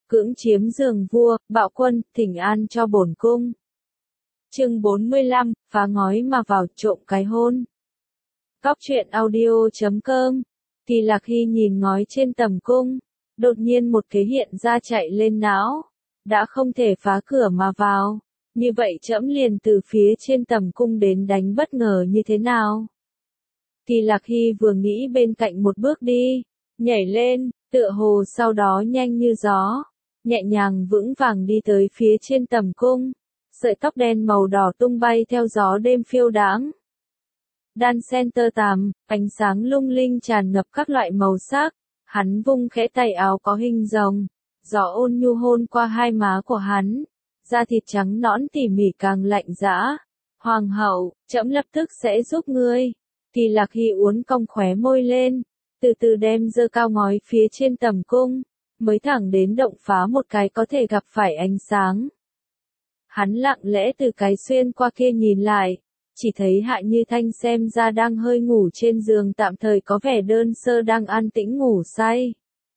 cưỡng chiếm giường vua, bạo quân, thỉnh an cho bổn cung. Chương 45, phá ngói mà vào trộm cái hôn. Cóc truyện audio.com. Kỳ Lạc Hy nhìn ngói trên tầm cung, đột nhiên một kế hiện ra chạy lên não, đã không thể phá cửa mà vào, như vậy trẫm liền từ phía trên tầm cung đến đánh bất ngờ như thế nào? Kỳ Lạc Hy vừa nghĩ bên cạnh một bước đi, nhảy lên, tựa hồ sau đó nhanh như gió, nhẹ nhàng vững vàng đi tới phía trên tầm cung, sợi tóc đen màu đỏ tung bay theo gió đêm phiêu đãng. Đan sen tơ tằm, ánh sáng lung linh tràn ngập các loại màu sắc, hắn vung khẽ tay áo có hình rồng, gió ôn nhu hôn qua hai má của hắn, da thịt trắng nõn tỉ mỉ càng lạnh dã. Hoàng hậu, trẫm lập tức sẽ giúp ngươi. Kỳ Lạc Hy uốn cong khóe môi lên, từ từ đem dơ cao ngói phía trên tầm cung, mới thẳng đến động phá một cái có thể gặp phải ánh sáng. Hắn lặng lẽ từ cái xuyên qua kia nhìn lại, chỉ thấy Hạ Như Thanh xem ra đang hơi ngủ trên giường tạm thời có vẻ đơn sơ đang an tĩnh ngủ say.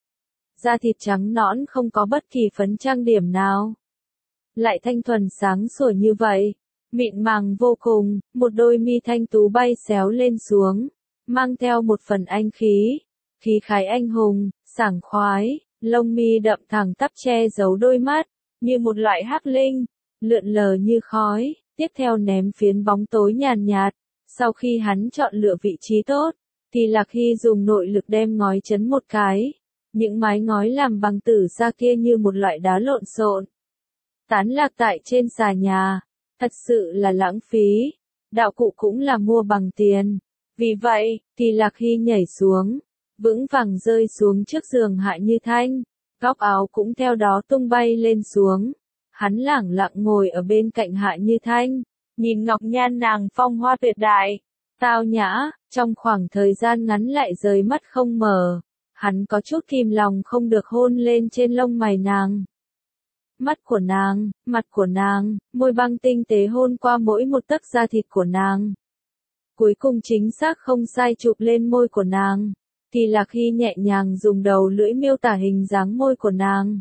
Da thịt trắng nõn không có bất kỳ phấn trang điểm nào. Lại thanh thuần sáng sủa như vậy, mịn màng vô cùng, một đôi mi thanh tú bay xéo lên xuống, mang theo một phần anh khí, khí khái anh hùng, sảng khoái, lông mi đậm thẳng tắp che giấu đôi mắt, như một loại hắc linh, lượn lờ như khói, tiếp theo ném phiến bóng tối nhàn nhạt. Sau khi hắn chọn lựa vị trí tốt, thì Lạc Hy dùng nội lực đem ngói chấn một cái, những mái ngói làm bằng tử sa kia như một loại đá lộn xộn, tán lạc tại trên xà nhà, thật sự là lãng phí, đạo cụ cũng là mua bằng tiền. Vì vậy, thì Lạc Hy nhảy xuống, vững vàng rơi xuống trước giường Hạ Như Thanh, góc áo cũng theo đó tung bay lên xuống. Hắn lẳng lặng ngồi ở bên cạnh Hạ Như Thanh, nhìn ngọc nhan nàng phong hoa tuyệt đại, tao nhã, trong khoảng thời gian ngắn lại rời mắt không mở, hắn có chút kìm lòng không được hôn lên trên lông mày nàng. Mắt của nàng, mặt của nàng, môi băng tinh tế hôn qua mỗi một tấc da thịt của nàng. Cuối cùng chính xác không sai chụp lên môi của nàng, thì Lạc Hy nhẹ nhàng dùng đầu lưỡi miêu tả hình dáng môi của nàng.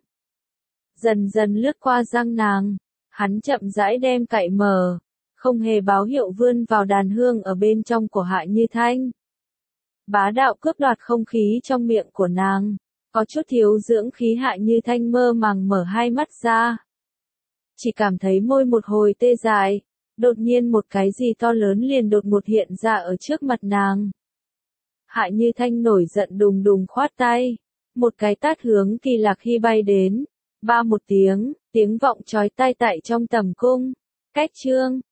Dần dần lướt qua răng nàng, hắn chậm rãi đem cạy mở, không hề báo hiệu vươn vào đàn hương ở bên trong của Hạ Như Thanh. Bá đạo cướp đoạt không khí trong miệng của nàng, có chút thiếu dưỡng khí. Hạ Như Thanh mơ màng mở hai mắt ra. Chỉ cảm thấy môi một hồi tê dại, đột nhiên một cái gì to lớn liền đột ngột hiện ra ở trước mặt nàng. Hạ Như Thanh nổi giận đùng đùng khoát tay, một cái tát hướng Kỳ Lạc Hy bay đến. Ba một tiếng, tiếng vọng chói tai tại trong tầm cung. Cách chương